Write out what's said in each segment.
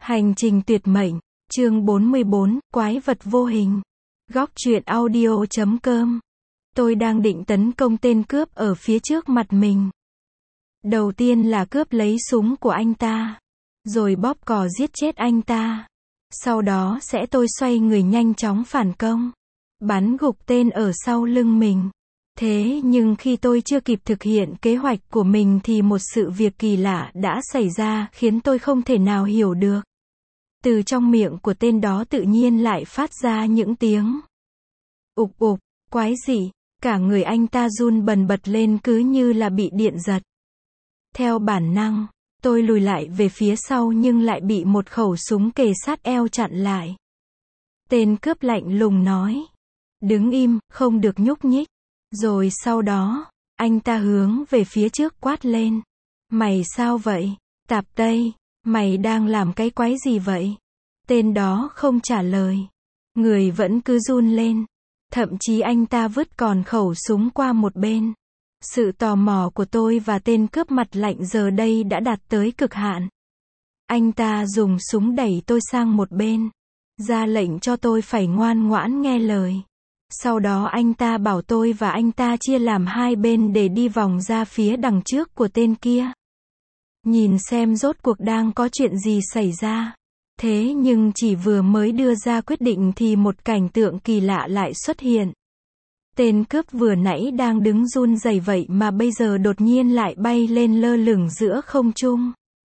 Hành trình tuyệt mệnh, chương 44, quái vật vô hình. Góc truyện audio.com. Tôi đang định tấn công tên cướp ở phía trước mặt mình. Đầu tiên là cướp lấy súng của anh ta, rồi bóp cò giết chết anh ta. Sau đó sẽ tôi xoay người nhanh chóng phản công, bắn gục tên ở sau lưng mình. Thế nhưng khi tôi chưa kịp thực hiện kế hoạch của mình thì một sự việc kỳ lạ đã xảy ra khiến tôi không thể nào hiểu được. Từ trong miệng của tên đó tự nhiên lại phát ra những tiếng ục ục, quái dị, cả người anh ta run bần bật lên cứ như là bị điện giật. Theo bản năng, tôi lùi lại về phía sau nhưng lại bị một khẩu súng kề sát eo chặn lại. Tên cướp lạnh lùng nói, đứng im, không được nhúc nhích. Rồi sau đó, anh ta hướng về phía trước quát lên. Mày sao vậy? Tạp Tây, mày đang làm cái quái gì vậy? Tên đó không trả lời. Người vẫn cứ run lên. Thậm chí anh ta vứt còn khẩu súng qua một bên. Sự tò mò của tôi và tên cướp mặt lạnh giờ đây đã đạt tới cực hạn. Anh ta dùng súng đẩy tôi sang một bên, ra lệnh cho tôi phải ngoan ngoãn nghe lời. Sau đó anh ta bảo tôi và anh ta chia làm hai bên để đi vòng ra phía đằng trước của tên kia. Nhìn xem rốt cuộc đang có chuyện gì xảy ra. Thế nhưng chỉ vừa mới đưa ra quyết định thì một cảnh tượng kỳ lạ lại xuất hiện. Tên cướp vừa nãy đang đứng run rẩy vậy mà bây giờ đột nhiên lại bay lên lơ lửng giữa không trung.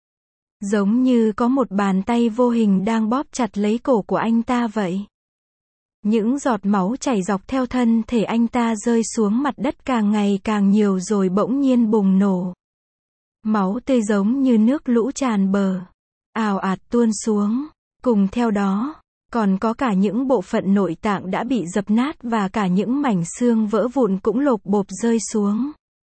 Giống như có một bàn tay vô hình đang bóp chặt lấy cổ của anh ta vậy. Những giọt máu chảy dọc theo thân thể anh ta rơi xuống mặt đất càng ngày càng nhiều rồi bỗng nhiên bùng nổ. Máu tươi giống như nước lũ tràn bờ, ào ạt tuôn xuống. Cùng theo đó, còn có cả những bộ phận nội tạng đã bị dập nát và cả những mảnh xương vỡ vụn cũng lộp bộp rơi xuống.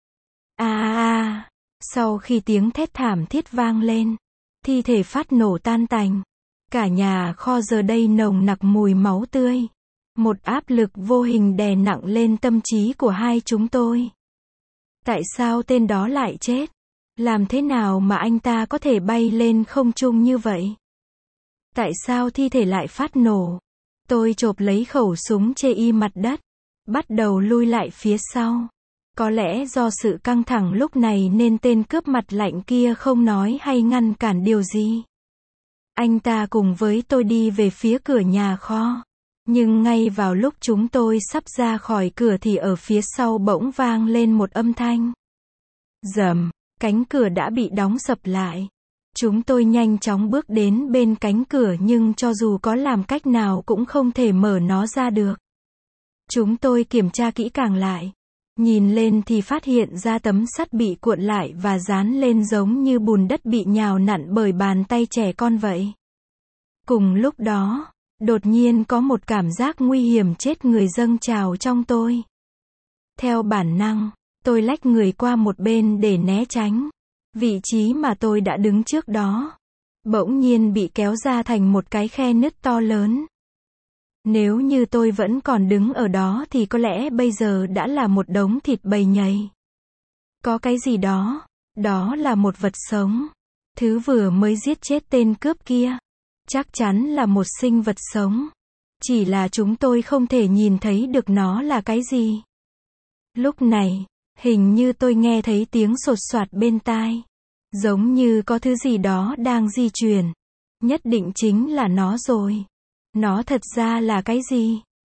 Sau khi tiếng thét thảm thiết vang lên, thi thể phát nổ tan tành. Cả nhà kho giờ đây nồng nặc mùi máu tươi. Một áp lực vô hình đè nặng lên tâm trí của hai chúng tôi. Tại sao tên đó lại chết? Làm thế nào mà anh ta có thể bay lên không trung như vậy? Tại sao thi thể lại phát nổ? Tôi chộp lấy khẩu súng chê y mặt đất, bắt đầu lui lại phía sau. Có lẽ do sự căng thẳng lúc này nên tên cướp mặt lạnh kia không nói hay ngăn cản điều gì. Anh ta cùng với tôi đi về phía cửa nhà kho. Nhưng ngay vào lúc chúng tôi sắp ra khỏi cửa thì ở phía sau bỗng vang lên một âm thanh. Rầm, cánh cửa đã bị đóng sập lại. Chúng tôi nhanh chóng bước đến bên cánh cửa nhưng cho dù có làm cách nào cũng không thể mở nó ra được. Chúng tôi kiểm tra kỹ càng lại. Nhìn lên thì phát hiện ra tấm sắt bị cuộn lại và dán lên giống như bùn đất bị nhào nặn bởi bàn tay trẻ con vậy. Cùng lúc đó, đột nhiên có một cảm giác nguy hiểm chết người dâng trào trong tôi. Theo bản năng, tôi lách người qua một bên để né tránh. Vị trí mà tôi đã đứng trước đó, bỗng nhiên bị kéo ra thành một cái khe nứt to lớn. Nếu như tôi vẫn còn đứng ở đó thì có lẽ bây giờ đã là một đống thịt bầy nhầy. Có cái gì đó, đó là một vật sống. Thứ vừa mới giết chết tên cướp kia. Chắc chắn là một sinh vật sống. Chỉ là chúng tôi không thể nhìn thấy được nó là cái gì. Lúc này, hình như tôi nghe thấy tiếng sột soạt bên tai. Giống như có thứ gì đó đang di chuyển. Nhất định chính là nó rồi. Nó thật ra là cái gì?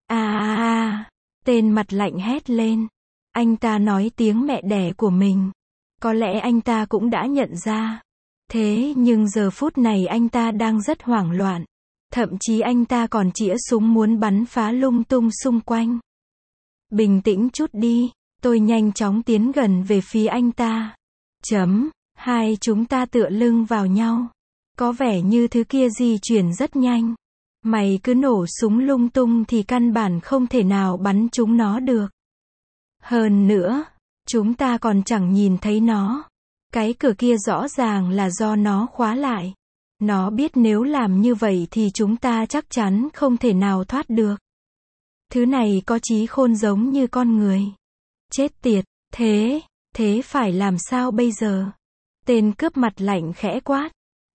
Tên mặt lạnh hét lên. Anh ta nói tiếng mẹ đẻ của mình. Có lẽ anh ta cũng đã nhận ra. Thế nhưng giờ phút này anh ta đang rất hoảng loạn. Thậm chí anh ta còn chĩa súng muốn bắn phá lung tung xung quanh. Bình tĩnh chút đi, tôi nhanh chóng tiến gần về phía anh ta. Hai chúng ta tựa lưng vào nhau. Có vẻ như thứ kia di chuyển rất nhanh. Mày cứ nổ súng lung tung thì căn bản không thể nào bắn chúng nó được. Hơn nữa, chúng ta còn chẳng nhìn thấy nó. Cái cửa kia rõ ràng là do nó khóa lại. Nó biết nếu làm như vậy thì chúng ta chắc chắn không thể nào thoát được. Thứ này có trí khôn giống như con người. Chết tiệt, thế phải làm sao bây giờ? Tên cướp mặt lạnh khẽ quát.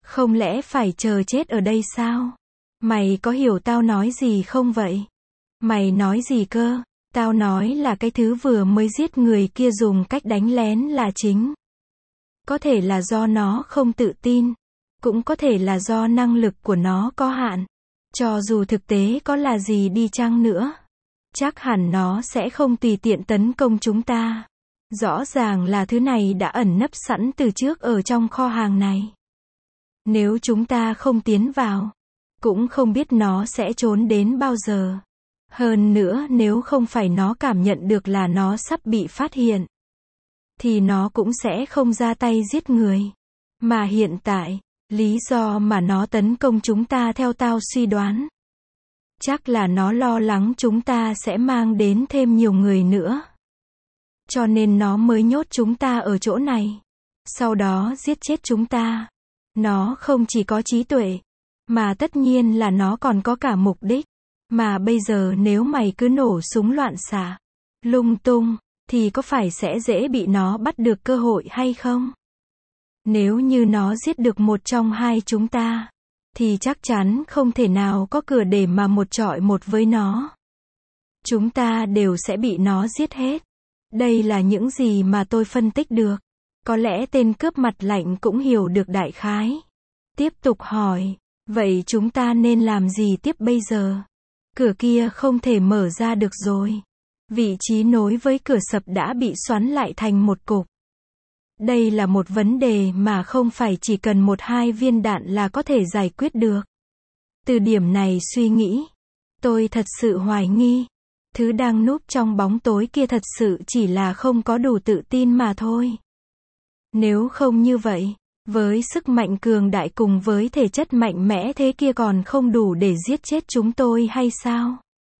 Không lẽ phải chờ chết ở đây sao? Mày có hiểu tao nói gì không vậy? Mày nói gì cơ? Tao nói là cái thứ vừa mới giết người kia dùng cách đánh lén là chính. Có thể là do nó không tự tin. Cũng có thể là do năng lực của nó có hạn. Cho dù thực tế có là gì đi chăng nữa, chắc hẳn nó sẽ không tùy tiện tấn công chúng ta. Rõ ràng là thứ này đã ẩn nấp sẵn từ trước ở trong kho hàng này. Nếu chúng ta không tiến vào, cũng không biết nó sẽ trốn đến bao giờ. Hơn nữa nếu không phải nó cảm nhận được là nó sắp bị phát hiện, thì nó cũng sẽ không ra tay giết người. Mà hiện tại, lý do mà nó tấn công chúng ta theo tao suy đoán, chắc là nó lo lắng chúng ta sẽ mang đến thêm nhiều người nữa. Cho nên nó mới nhốt chúng ta ở chỗ này. Sau đó giết chết chúng ta. Nó không chỉ có trí tuệ, mà tất nhiên là nó còn có cả mục đích. Mà bây giờ nếu mày cứ nổ súng loạn xạ, lung tung, thì có phải sẽ dễ bị nó bắt được cơ hội hay không? Nếu như nó giết được một trong hai chúng ta, thì chắc chắn không thể nào có cửa để mà một chọi một với nó. Chúng ta đều sẽ bị nó giết hết. Đây là những gì mà tôi phân tích được. Có lẽ tên cướp mặt lạnh cũng hiểu được đại khái. Tiếp tục hỏi, vậy chúng ta nên làm gì tiếp bây giờ? Cửa kia không thể mở ra được rồi. Vị trí nối với cửa sập đã bị xoắn lại thành một cục. Đây là một vấn đề mà không phải chỉ cần 1-2 viên đạn là có thể giải quyết được. Từ điểm này suy nghĩ, tôi thật sự hoài nghi, thứ đang núp trong bóng tối kia thật sự chỉ là không có đủ tự tin mà thôi. Nếu không như vậy, với sức mạnh cường đại cùng với thể chất mạnh mẽ thế kia còn không đủ để giết chết chúng tôi hay sao?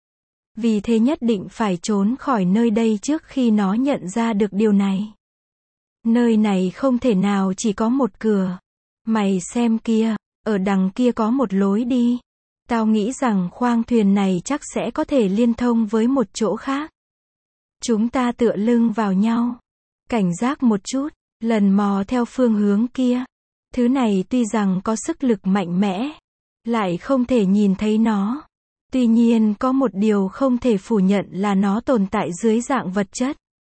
Vì thế nhất định phải trốn khỏi nơi đây trước khi nó nhận ra được điều này. Nơi này không thể nào chỉ có một cửa. Mày xem kia, ở đằng kia có một lối đi. Tao nghĩ rằng khoang thuyền này chắc sẽ có thể liên thông với một chỗ khác. Chúng ta tựa lưng vào nhau. Cảnh giác một chút, lần mò theo phương hướng kia. Thứ này tuy rằng có sức lực mạnh mẽ, lại không thể nhìn thấy nó. Tuy nhiên có một điều không thể phủ nhận là nó tồn tại dưới dạng vật chất.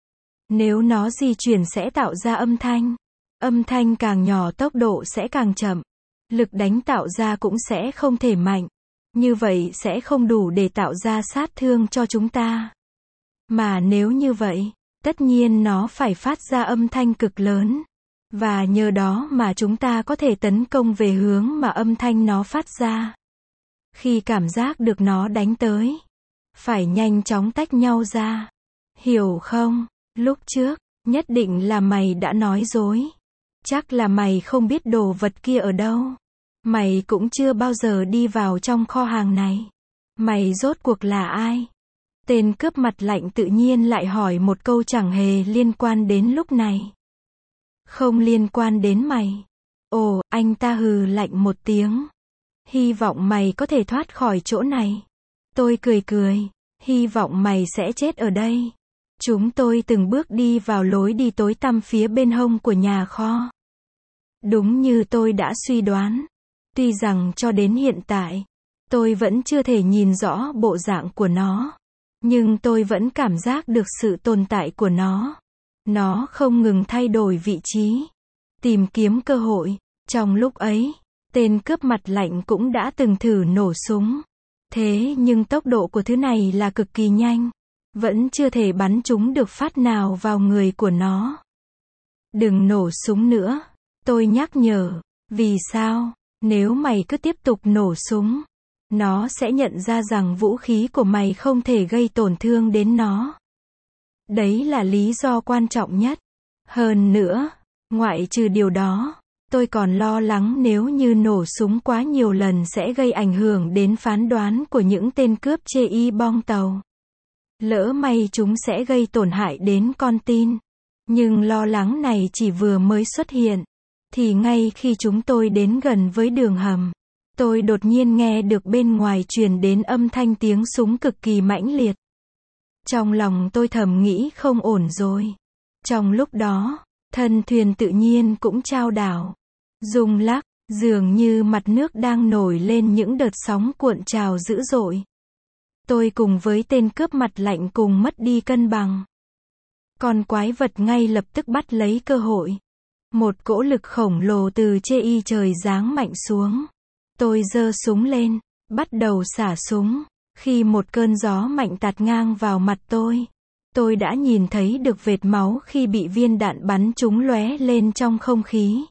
Nếu nó di chuyển sẽ tạo ra âm thanh. Âm thanh càng nhỏ tốc độ sẽ càng chậm. Lực đánh tạo ra cũng sẽ không thể mạnh. Như vậy sẽ không đủ để tạo ra sát thương cho chúng ta. Mà nếu như vậy, tất nhiên nó phải phát ra âm thanh cực lớn. Và nhờ đó mà chúng ta có thể tấn công về hướng mà âm thanh nó phát ra. Khi cảm giác được nó đánh tới, phải nhanh chóng tách nhau ra. Hiểu không? Lúc trước, nhất định là mày đã nói dối. Chắc là mày không biết đồ vật kia ở đâu. Mày cũng chưa bao giờ đi vào trong kho hàng này. Mày rốt cuộc là ai? Tên cướp mặt lạnh tự nhiên lại hỏi một câu chẳng hề liên quan đến lúc này. Không liên quan đến mày. Ồ, anh ta hừ lạnh một tiếng. Hy vọng mày có thể thoát khỏi chỗ này. Tôi cười cười. Hy vọng mày sẽ chết ở đây. Chúng tôi từng bước đi vào lối đi tối tăm phía bên hông của nhà kho. Đúng như tôi đã suy đoán. Tuy rằng cho đến hiện tại, tôi vẫn chưa thể nhìn rõ bộ dạng của nó. Nhưng tôi vẫn cảm giác được sự tồn tại của nó. Nó không ngừng thay đổi vị trí, tìm kiếm cơ hội. Trong lúc ấy, tên cướp mặt lạnh cũng đã từng thử nổ súng. Thế nhưng tốc độ của thứ này là cực kỳ nhanh. Vẫn chưa thể bắn trúng được phát nào vào người của nó. Đừng nổ súng nữa. Tôi nhắc nhở. Vì sao? Nếu mày cứ tiếp tục nổ súng, nó sẽ nhận ra rằng vũ khí của mày không thể gây tổn thương đến nó. Đấy là lý do quan trọng nhất. Hơn nữa, ngoại trừ điều đó, tôi còn lo lắng nếu như nổ súng quá nhiều lần sẽ gây ảnh hưởng đến phán đoán của những tên cướp chê y bong tàu. Lỡ may chúng sẽ gây tổn hại đến con tin. Nhưng lo lắng này chỉ vừa mới xuất hiện. Thì ngay khi chúng tôi đến gần với đường hầm, tôi đột nhiên nghe được bên ngoài truyền đến âm thanh tiếng súng cực kỳ mãnh liệt. Trong lòng tôi thầm nghĩ không ổn rồi. Trong lúc đó, thân thuyền tự nhiên cũng chao đảo, rung lắc, Dường như mặt nước đang nổi lên những đợt sóng cuộn trào dữ dội. Tôi cùng với tên cướp mặt lạnh cùng mất đi cân bằng. Con quái vật ngay lập tức bắt lấy cơ hội. Một cỗ lực khổng lồ từ trên trời giáng mạnh xuống. Tôi giơ súng lên, bắt đầu xả súng. Khi một cơn gió mạnh tạt ngang vào mặt tôi đã nhìn thấy được vệt máu khi bị viên đạn bắn trúng lóe lên trong không khí.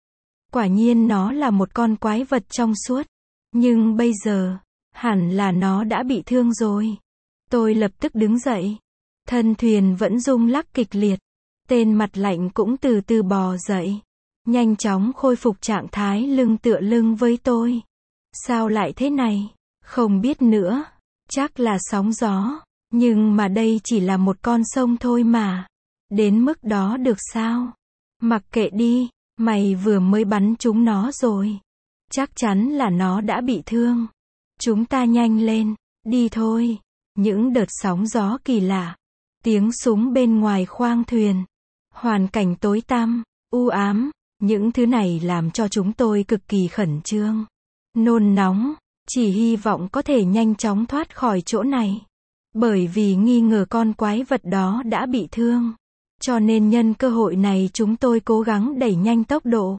Quả nhiên nó là một con quái vật trong suốt. Nhưng bây giờ, hẳn là nó đã bị thương rồi. Tôi lập tức đứng dậy. Thân thuyền vẫn rung lắc kịch liệt. Tên mặt lạnh cũng từ từ bò dậy. Nhanh chóng khôi phục trạng thái lưng tựa lưng với tôi. Sao lại thế này? Không biết nữa. Chắc là sóng gió. Nhưng mà đây chỉ là một con sông thôi mà. Đến mức đó được sao? Mặc kệ đi, mày vừa mới bắn trúng nó rồi. Chắc chắn là nó đã bị thương. Chúng ta nhanh lên, đi thôi. Những đợt sóng gió kỳ lạ. Tiếng súng bên ngoài khoang thuyền. Hoàn cảnh tối tăm, u ám. Những thứ này làm cho chúng tôi cực kỳ khẩn trương. Nôn nóng. Chỉ hy vọng có thể nhanh chóng thoát khỏi chỗ này. Bởi vì nghi ngờ con quái vật đó đã bị thương. Cho nên nhân cơ hội này chúng tôi cố gắng đẩy nhanh tốc độ.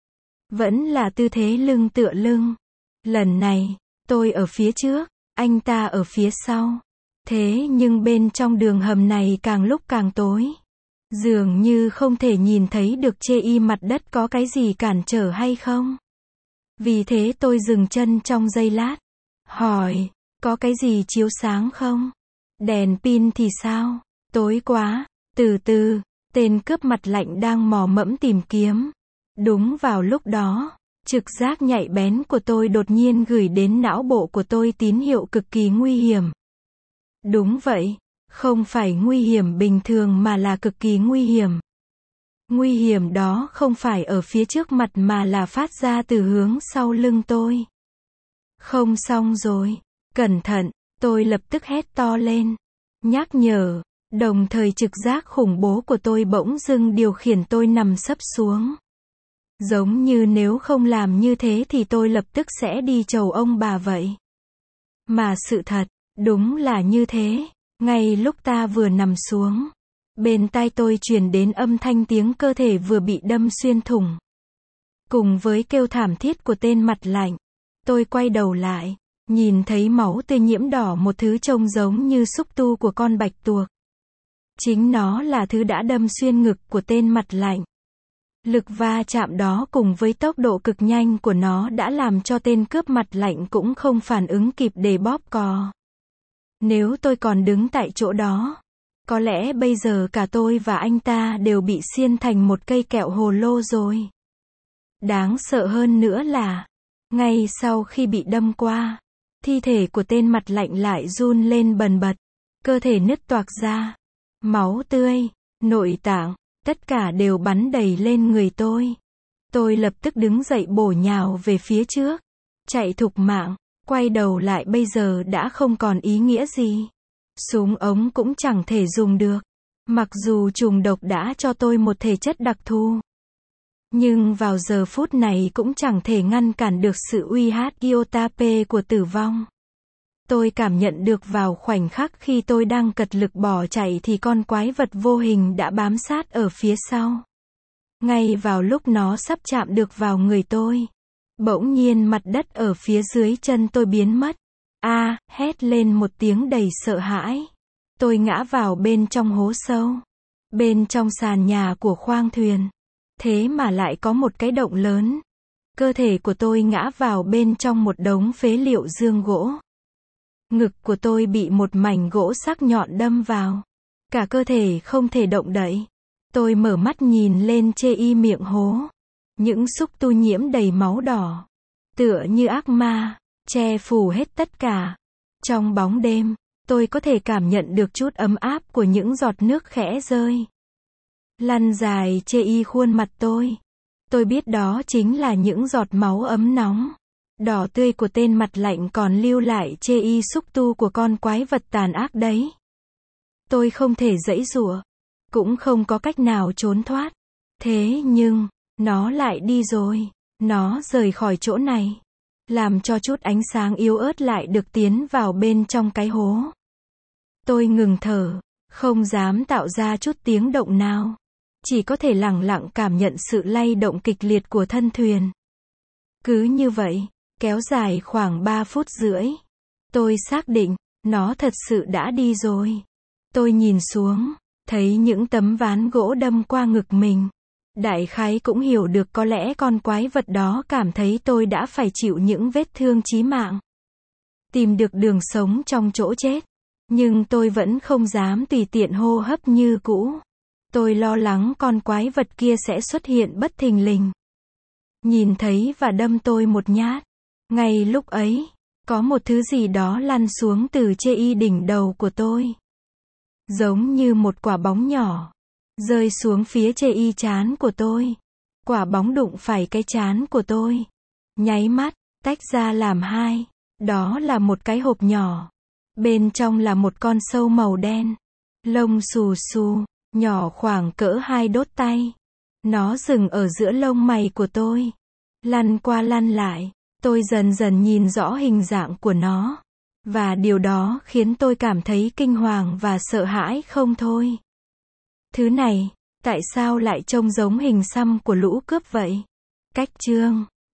Vẫn là tư thế lưng tựa lưng. Lần này, tôi ở phía trước, anh ta ở phía sau. Thế nhưng bên trong đường hầm này càng lúc càng tối. Dường như không thể nhìn thấy được trên mặt đất có cái gì cản trở hay không. Vì thế tôi dừng chân trong giây lát. Hỏi, có cái gì chiếu sáng không? Đèn pin thì sao? Tối quá. Từ từ, tên cướp mặt lạnh đang mò mẫm tìm kiếm. Đúng vào lúc đó, trực giác nhạy bén của tôi đột nhiên gửi đến não bộ của tôi tín hiệu cực kỳ nguy hiểm. Đúng vậy, không phải nguy hiểm bình thường mà là cực kỳ nguy hiểm. Nguy hiểm đó không phải ở phía trước mặt mà là phát ra từ hướng sau lưng tôi. Không xong rồi, cẩn thận, tôi lập tức hét to lên. Nhắc nhở, đồng thời trực giác khủng bố của tôi bỗng dưng điều khiển tôi nằm sấp xuống. Giống như nếu không làm như thế thì tôi lập tức sẽ đi chầu ông bà vậy. Mà sự thật, đúng là như thế. Ngay lúc ta vừa nằm xuống, bên tai tôi truyền đến âm thanh tiếng cơ thể vừa bị đâm xuyên thủng. Cùng với kêu thảm thiết của tên mặt lạnh, tôi quay đầu lại, nhìn thấy máu tươi nhiễm đỏ một thứ trông giống như xúc tu của con bạch tuộc. Chính nó là thứ đã đâm xuyên ngực của tên mặt lạnh. Lực va chạm đó cùng với tốc độ cực nhanh của nó đã làm cho tên cướp mặt lạnh cũng không phản ứng kịp để bóp cò. Nếu tôi còn đứng tại chỗ đó, có lẽ bây giờ cả tôi và anh ta đều bị xiên thành một cây kẹo hồ lô rồi. Đáng sợ hơn nữa là, ngay sau khi bị đâm qua, thi thể của tên mặt lạnh lại run lên bần bật, cơ thể nứt toạc ra, máu tươi, nội tạng, tất cả đều bắn đầy lên người tôi. Tôi lập tức đứng dậy bổ nhào về phía trước, chạy thục mạng, quay đầu lại bây giờ đã không còn ý nghĩa gì. Súng ống cũng chẳng thể dùng được. Mặc dù trùng độc đã cho tôi một thể chất đặc thù. Nhưng vào giờ phút này cũng chẳng thể ngăn cản được sự uy hiếp iota P của tử vong. Tôi cảm nhận được vào khoảnh khắc khi tôi đang cật lực bỏ chạy thì con quái vật vô hình đã bám sát ở phía sau. Ngay vào lúc nó sắp chạm được vào người tôi, bỗng nhiên mặt đất ở phía dưới chân tôi biến mất. Hét lên một tiếng đầy sợ hãi. Tôi ngã vào bên trong hố sâu. Bên trong sàn nhà của khoang thuyền. Thế mà lại có một cái động lớn. Cơ thể của tôi ngã vào bên trong một đống phế liệu dương gỗ. Ngực của tôi bị một mảnh gỗ sắc nhọn đâm vào. Cả cơ thể không thể động đậy. Tôi mở mắt nhìn lên trên miệng hố. Những xúc tu nhiễm đầy máu đỏ. Tựa như ác ma, che phủ hết tất cả. Trong bóng đêm, tôi có thể cảm nhận được chút ấm áp của những giọt nước khẽ rơi. Lăn dài trên khuôn mặt tôi. Tôi biết đó chính là những giọt máu ấm nóng. Đỏ tươi của tên mặt lạnh còn lưu lại trên xúc tu của con quái vật tàn ác đấy. Tôi không thể giãy giụa. Cũng không có cách nào trốn thoát. Thế nhưng, nó lại đi rồi. Nó rời khỏi chỗ này, làm cho chút ánh sáng yếu ớt lại được tiến vào bên trong cái hố. Tôi ngừng thở, không dám tạo ra chút tiếng động nào. Chỉ có thể lặng lặng cảm nhận sự lay động kịch liệt của thân thuyền. Cứ như vậy, kéo dài khoảng 3 phút rưỡi. Tôi xác định, nó thật sự đã đi rồi. Tôi nhìn xuống, thấy những tấm ván gỗ đâm qua ngực mình. Đại khái cũng hiểu được có lẽ con quái vật đó cảm thấy tôi đã phải chịu những vết thương chí mạng. Tìm được đường sống trong chỗ chết. Nhưng tôi vẫn không dám tùy tiện hô hấp như cũ. Tôi lo lắng con quái vật kia sẽ xuất hiện bất thình lình. Nhìn thấy và đâm tôi một nhát. Ngay lúc ấy, có một thứ gì đó lăn xuống từ trên đỉnh đầu của tôi. Giống như một quả bóng nhỏ. Rơi xuống phía trên trán của tôi. Quả bóng đụng phải cái trán của tôi. Nháy mắt, tách ra làm hai. Đó là một cái hộp nhỏ. Bên trong là một con sâu màu đen. Lông xù xù, nhỏ khoảng cỡ 2 đốt tay. Nó dừng ở giữa lông mày của tôi. Lăn qua lăn lại. Tôi dần dần nhìn rõ hình dạng của nó. Và điều đó khiến tôi cảm thấy kinh hoàng và sợ hãi không thôi. Thứ này, tại sao lại trông giống hình xăm của lũ cướp vậy? Cách chương